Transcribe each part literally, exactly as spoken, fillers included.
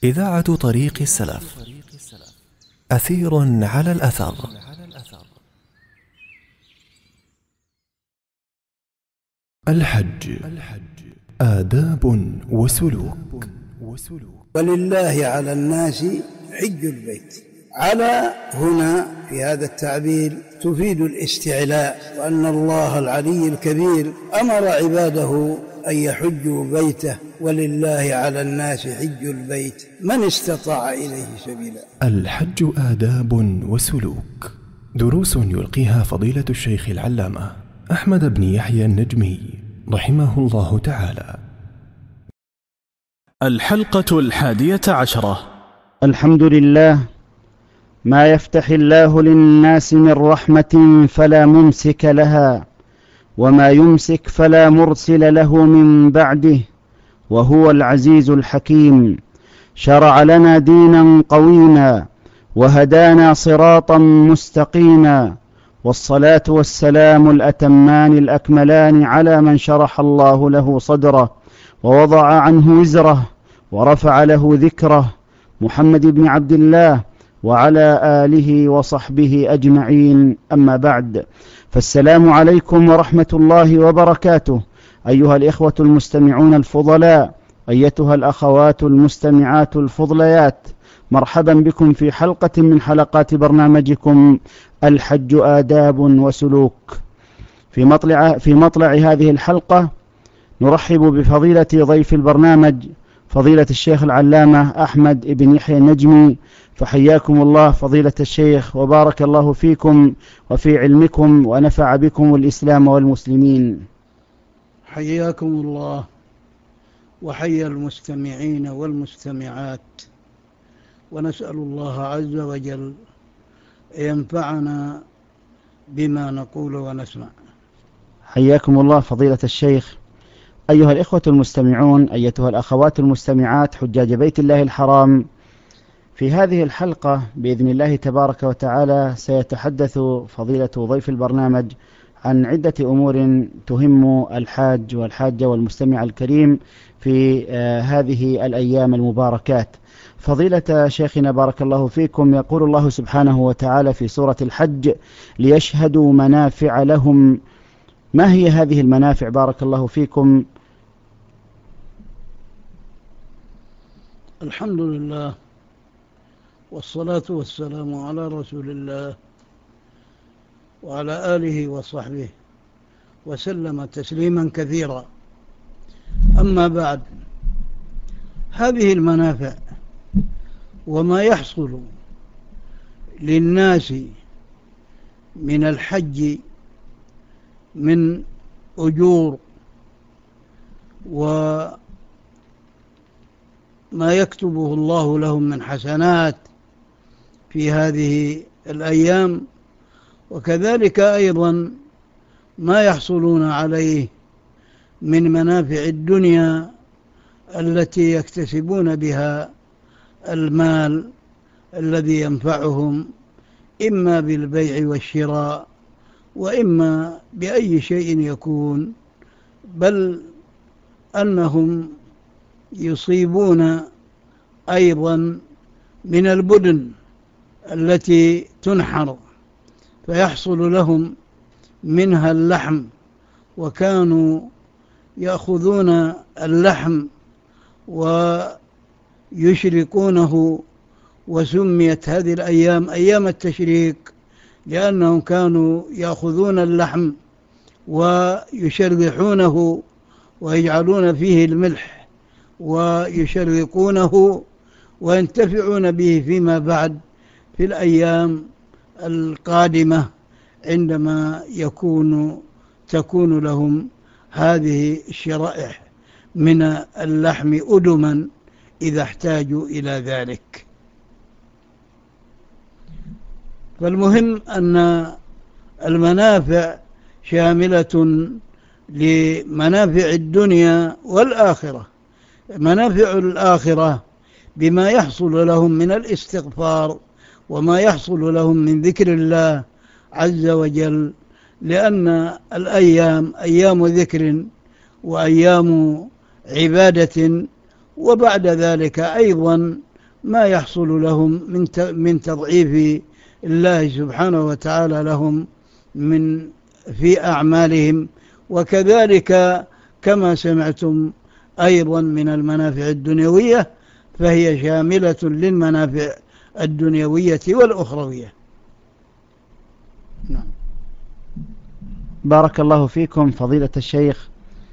إذاعة طريق السلف، أثير على الأثر. الحج، آداب وسلوك. ولله على الناس حج البيت. على هنا في هذا التعبير تفيد الاستعلاء، وأن الله العلي الكبير أمر عباده أن يحجوا بيته، ولله على الناس حج البيت من استطاع إليه سبيلا. الحج آداب وسلوك، دروس يلقيها فضيلة الشيخ العلامة أحمد بن يحيى النجمي رحمه الله تعالى. الحلقة الحادية عشرة. الحمد لله. ما يفتح الله للناس من رحمة فلا ممسك لها، وما يمسك فلا مرسل له من بعده، وهو العزيز الحكيم. شرع لنا دينا قويما وهدانا صراطا مستقيما، والصلاة والسلام الأتمان الأكملان على من شرح الله له صدره ووضع عنه وزره ورفع له ذكره، محمد بن عبد الله وعلى آله وصحبه أجمعين. أما بعد، فالسلام عليكم ورحمة الله وبركاته، أيها الإخوة المستمعون الفضلاء، أيتها الأخوات المستمعات الفضليات، مرحبا بكم في حلقة من حلقات برنامجكم الحج آداب وسلوك. في مطلع, في مطلع هذه الحلقة نرحب بفضيلة ضيف البرنامج فضيلة الشيخ العلامة أحمد بن يحيى النجمي، فحياكم الله فضيلة الشيخ، وبارك الله فيكم وفي علمكم ونفع بكم الإسلام والمسلمين. حياكم الله وحيا المستمعين والمستمعات، ونسأل الله عز وجل أن ينفعنا بما نقول ونسمع. حياكم الله فضيلة الشيخ. أيها الإخوة المستمعون، أيتها الأخوات المستمعات، حجاج بيت الله الحرام، في هذه الحلقة بإذن الله تبارك وتعالى سيتحدث فضيلة ضيف البرنامج عن عدة أمور تهم الحاج والحاجة والمستمع الكريم في آه هذه الأيام المباركات. فضيلة شيخنا بارك الله فيكم، يقول الله سبحانه وتعالى في سورة الحج: ليشهدوا منافع لهم. ما هي هذه المنافع بارك الله فيكم؟ الحمد لله والصلاة والسلام على رسول الله وعلى آله وصحبه وسلم تسليما كثيرا. أما بعد، هذه المنافع وما يحصل للناس من الحج من أجور وما يكتبه الله لهم من حسنات في هذه الأيام، وكذلك أيضا ما يحصلون عليه من منافع الدنيا التي يكتسبون بها المال الذي ينفعهم، إما بالبيع والشراء وإما بأي شيء يكون، بل أنهم يصيبون أيضا من البدن التي تنحر فيحصل لهم منها اللحم، وكانوا يأخذون اللحم ويشركونه، وسميت هذه الأيام أيام التشريك لأنهم كانوا يأخذون اللحم ويشرحونه ويجعلون فيه الملح ويشرقونه وينتفعون به فيما بعد في الأيام القادمة، عندما يكون تكون لهم هذه الشرائح من اللحم أدما إذا احتاجوا إلى ذلك. فالمهم أن المنافع شاملة لمنافع الدنيا والآخرة. منافع الآخرة بما يحصل لهم من الاستغفار وما يحصل لهم من ذكر الله عز وجل، لأن الأيام أيام ذكر وأيام عبادة، وبعد ذلك أيضا ما يحصل لهم من من تضعيف الله سبحانه وتعالى لهم من في أعمالهم. وكذلك كما سمعتم أيضا من المنافع الدنيوية فهي شاملة للمنافع الدنيوية والأخروية. نعم. بارك الله فيكم فضيلة الشيخ.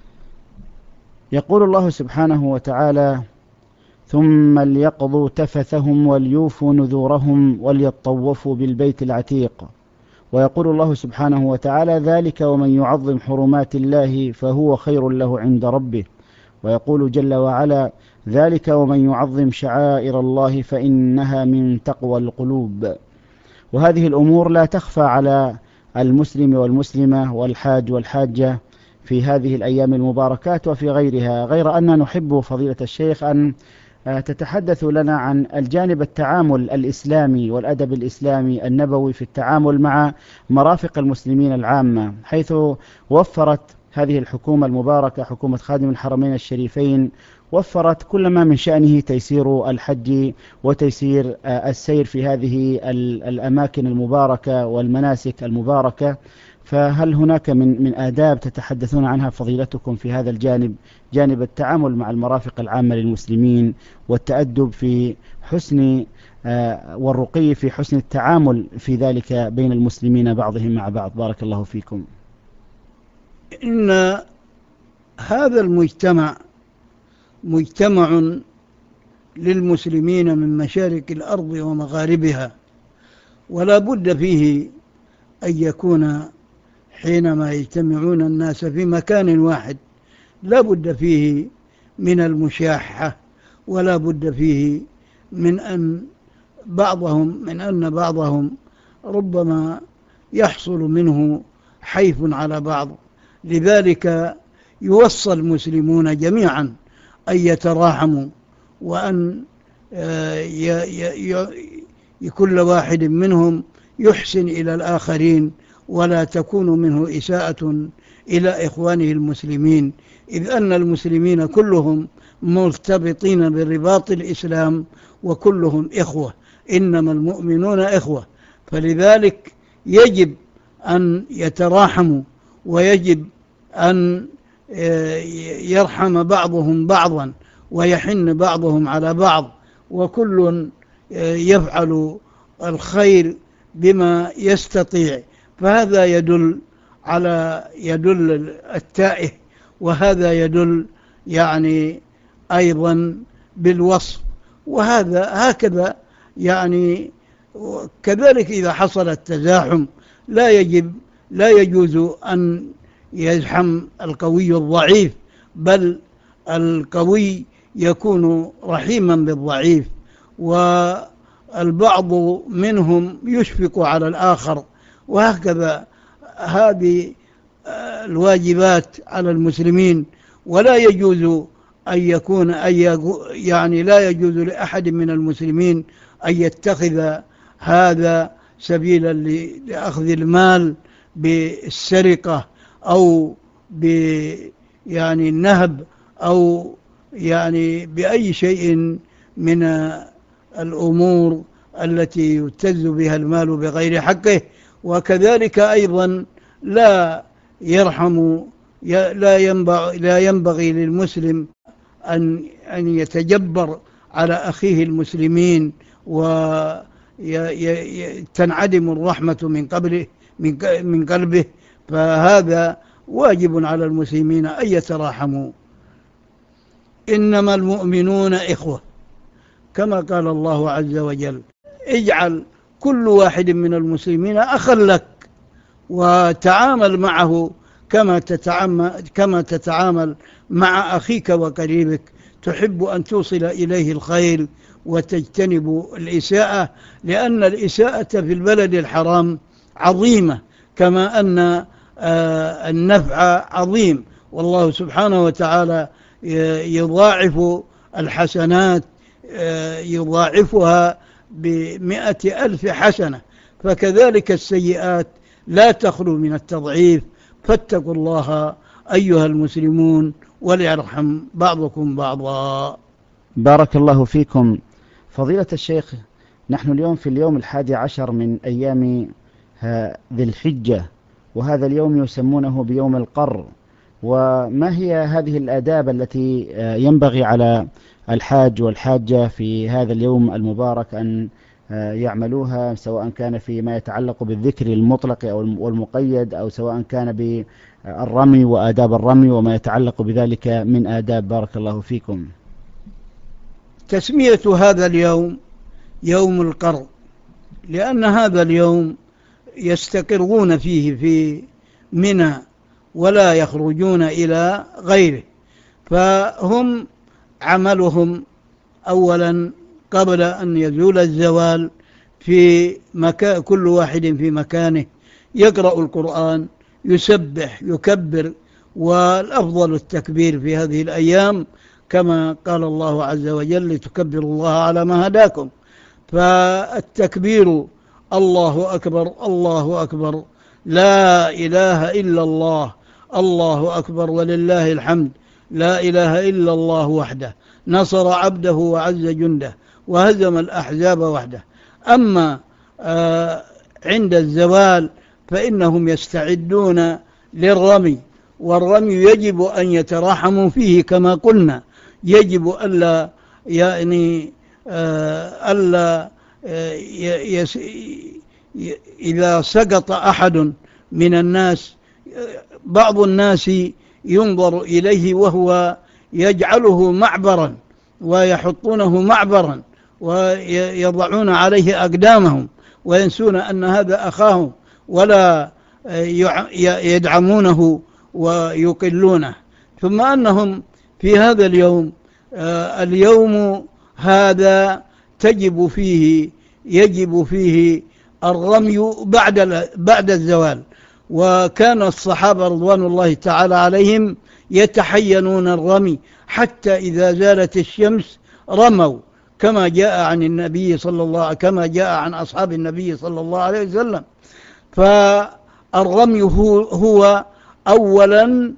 يقول الله سبحانه وتعالى: ثم ليقضوا تفثهم وليوفوا نذورهم وليطوفوا بالبيت العتيق. ويقول الله سبحانه وتعالى: ذلك ومن يعظم حرمات الله فهو خير له عند ربه. ويقول جل وعلا: ذلك ومن يعظم شعائر الله فإنها من تقوى القلوب. وهذه الأمور لا تخفى على المسلم والمسلمة والحاج والحاجة في هذه الأيام المباركات وفي غيرها، غير أن نحب فضيلة الشيخ أن تتحدث لنا عن الجانب التعامل الإسلامي والأدب الإسلامي النبوي في التعامل مع مرافق المسلمين العامة، حيث وفرت هذه الحكومة المباركة حكومة خادم الحرمين الشريفين وفرت كل ما من شأنه تيسير الحج وتيسير السير في هذه الأماكن المباركة والمناسك المباركة. فهل هناك من من آداب تتحدثون عنها فضيلتكم في هذا الجانب، جانب التعامل مع المرافق العامة للمسلمين والتأدب في حسن والرقي في حسن التعامل في ذلك بين المسلمين بعضهم مع بعض؟ بارك الله فيكم. إن هذا المجتمع مجتمع للمسلمين من مشارق الأرض ومغاربها، ولا بد فيه أن يكون حينما يجتمعون الناس في مكان واحد لا بد فيه من المشاحة، ولا بد فيه من أن بعضهم من أن بعضهم ربما يحصل منه حيف على بعض. لذلك يوصى المسلمون جميعا أن يتراحموا، وأن كل واحد منهم يحسن إلى الآخرين، ولا تكون منه إساءة إلى إخوانه المسلمين، إذ أن المسلمين كلهم مرتبطين برباط الإسلام وكلهم إخوة، إنما المؤمنون إخوة. فلذلك يجب أن يتراحموا، ويجب أن يرحم بعضهم بعضا ويحن بعضهم على بعض، وكل يفعل الخير بما يستطيع. فهذا يدل على يدل التائه، وهذا يدل يعني أيضا بالوصف. وهذا هكذا يعني كذلك إذا حصل التزاحم لا يجب لا يجوز أن يزحم القوي الضعيف، بل القوي يكون رحيما بالضعيف، والبعض منهم يشفق على الآخر. وهكذا هذه الواجبات على المسلمين، ولا يجوز أن يكون أي يعني لا يجوز لأحد من المسلمين أن يتخذ هذا سبيلا لأخذ المال بالسرقة أو ب يعني النهب أو يعني بأي شيء من الأمور التي يبتز بها المال بغير حقه. وكذلك أيضا لا يرحم لا ينبغي, لا ينبغي للمسلم أن أن يتجبر على أخيه المسلمين وتنعدم الرحمة من قبله من قلبه. فهذا واجب على المسلمين أن يتراحموا. إنما المؤمنون إخوة، كما قال الله عز وجل: اجعل كل واحد من المسلمين أخا لك، وتعامل معه كما تتعامل, كما تتعامل مع أخيك وقريبك، تحب أن توصل إليه الخير وتجتنب الإساءة، لأن الإساءة في البلد الحرام عظيمة، كما أن النفع عظيم. والله سبحانه وتعالى يضاعف الحسنات، يضاعفها بمئة ألف حسنة، فكذلك السيئات لا تخلو من التضعيف. فاتقوا الله أيها المسلمون وليرحم بعضكم بعضا. بارك الله فيكم فضيلة الشيخ، نحن اليوم في اليوم الحادي عشر من أيام ذي الحجة، وهذا اليوم يسمونه بيوم القر، وما هي هذه الآداب التي ينبغي على الحاج والحاجة في هذا اليوم المبارك أن يعملوها، سواء كان فيما يتعلق بالذكر المطلق أو المقيد، أو سواء كان بالرمي وآداب الرمي وما يتعلق بذلك من آداب؟ بارك الله فيكم. تسمية هذا اليوم يوم القر لأن هذا اليوم يستقرون فيه في منى ولا يخرجون إلى غيره، فهم عملهم أولا قبل أن يزول الزوال في مكان، كل واحد في مكانه يقرأ القرآن، يسبح، يكبر، والأفضل التكبير في هذه الأيام كما قال الله عز وجل: لتكبروا الله على ما هداكم. فالتكبير الله أكبر الله أكبر، لا إله إلا الله، الله أكبر ولله الحمد، لا إله إلا الله وحده، نصر عبده وعز جنده وهزم الأحزاب وحده. أما آه عند الزوال فإنهم يستعدون للرمي، والرمي يجب أن يتراحموا فيه كما قلنا، يجب ألا يعني آه ألا آه يس إذا سقط أحد من الناس، بعض الناس ينظر إليه وهو يجعله معبرا ويحطونه معبرا ويضعون عليه أقدامهم وينسون أن هذا أخاهم ولا يدعمونه ويقلونه. ثم أنهم في هذا اليوم اليوم هذا تجب فيه يجب فيه الرمي بعد بعد الزوال، وكان الصحابة رضوان الله تعالى عليهم يتحينون الرمي حتى إذا زالت الشمس رموا، كما جاء عن النبي صلى الله كما جاء عن أصحاب النبي صلى الله عليه وسلم. فالرمي هو, هو أولا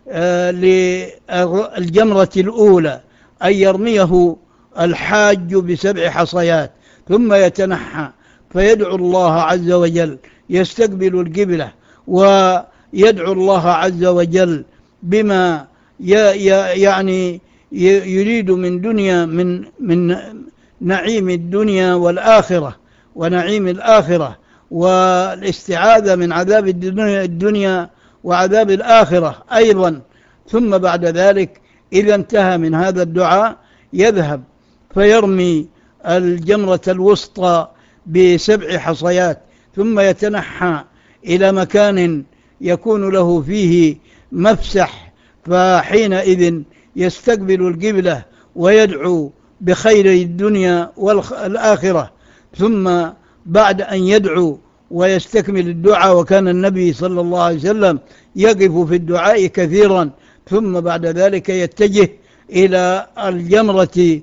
للجمرة الأولى أن يرميه الحاج بسبع حصيات، ثم يتنحى فيدعو الله عز وجل، يستقبل القبلة ويدعو الله عز وجل بما يعني يريد من دنيا من من نعيم الدنيا والآخرة ونعيم الآخرة، والاستعاذة من عذاب الدنيا وعذاب الآخرة أيضا. ثم بعد ذلك إذا انتهى من هذا الدعاء يذهب فيرمي الجمرة الوسطى بسبع حصيات، ثم يتنحى إلى مكان يكون له فيه مفسح، فحينئذ يستقبل القبلة ويدعو بخير الدنيا والآخرة. ثم بعد أن يدعو ويستكمل الدعاء، وكان النبي صلى الله عليه وسلم يقف في الدعاء كثيرا، ثم بعد ذلك يتجه إلى الجمرة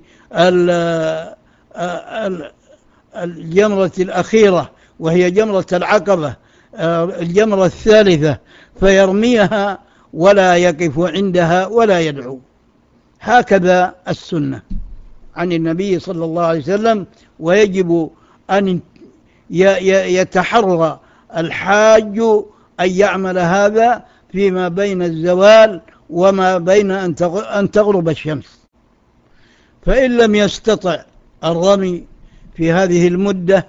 الجمرة الأخيرة وهي جمرة العقبة، الجمرة الثالثة، فيرميها ولا يقف عندها ولا يدعو. هكذا السنة عن النبي صلى الله عليه وسلم، ويجب أن يتحرى الحاج أن يعمل هذا فيما بين الزوال وما بين أن تغرب الشمس. فإن لم يستطع الرمي في هذه المدة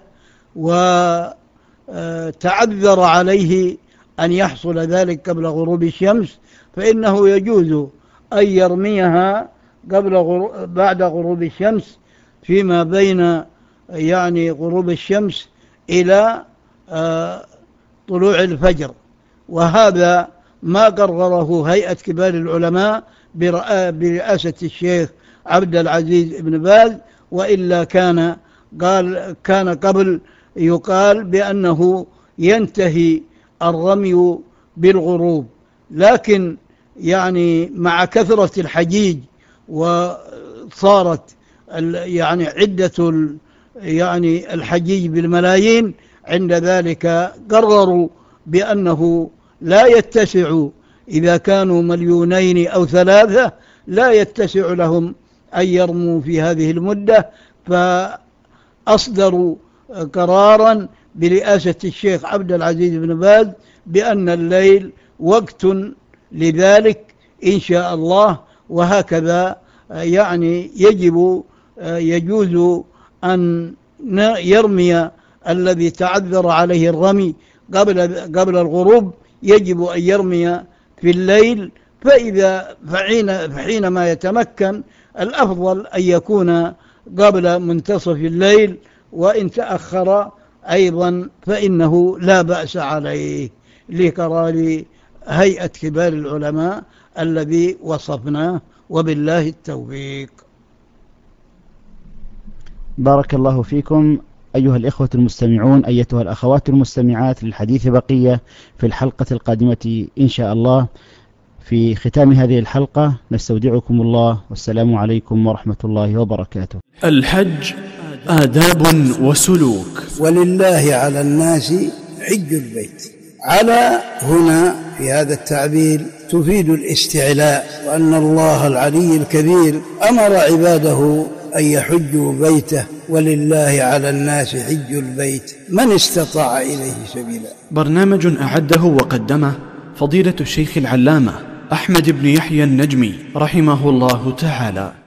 وتعذر عليه أن يحصل ذلك قبل غروب الشمس، فإنه يجوز أن يرميها قبل غروب بعد غروب الشمس، فيما بين يعني غروب الشمس إلى طلوع الفجر. وهذا ما قرره هيئة كبار العلماء برئاسة الشيخ عبد العزيز بن باز، وإلا كان قال كان قبل يقال بأنه ينتهي الرمي بالغروب. لكن يعني مع كثرة الحجيج وصارت يعني عدة يعني الحجيج بالملايين، عند ذلك قرروا بأنه لا يتسع، إذا كانوا مليونين أو ثلاثة لا يتسع لهم أن يرموا في هذه المدة، فأصدروا قرارا برئاسة الشيخ عبد العزيز بن باز بأن الليل وقت لذلك إن شاء الله. وهكذا يعني يجب يجوز أن يرمي الذي تعذر عليه الرمي قبل قبل الغروب، يجب أن يرمي في الليل. فإذا فحين فحينما يتمكن الأفضل أن يكون قبل منتصف الليل، وإن تأخر أيضا فإنه لا بأس عليه لقرار هيئة كبار العلماء الذي وصفناه، وبالله التوفيق. بارك الله فيكم أيها الإخوة المستمعون، أيتها الأخوات المستمعات. للحديث بقية في الحلقة القادمة إن شاء الله. في ختام هذه الحلقة نستودعكم الله، والسلام عليكم ورحمة الله وبركاته. الحج آداب وسلوك. ولله على الناس حج البيت. على هنا في هذا التعبير تفيد الاستعلاء، وأن الله العلي الكبير أمر عباده أن يحجوا بيته، ولله على الناس حج البيت من استطاع إليه سبيلا. برنامج أعده وقدمه فضيلة الشيخ العلامة أحمد بن يحيى النجمي رحمه الله تعالى.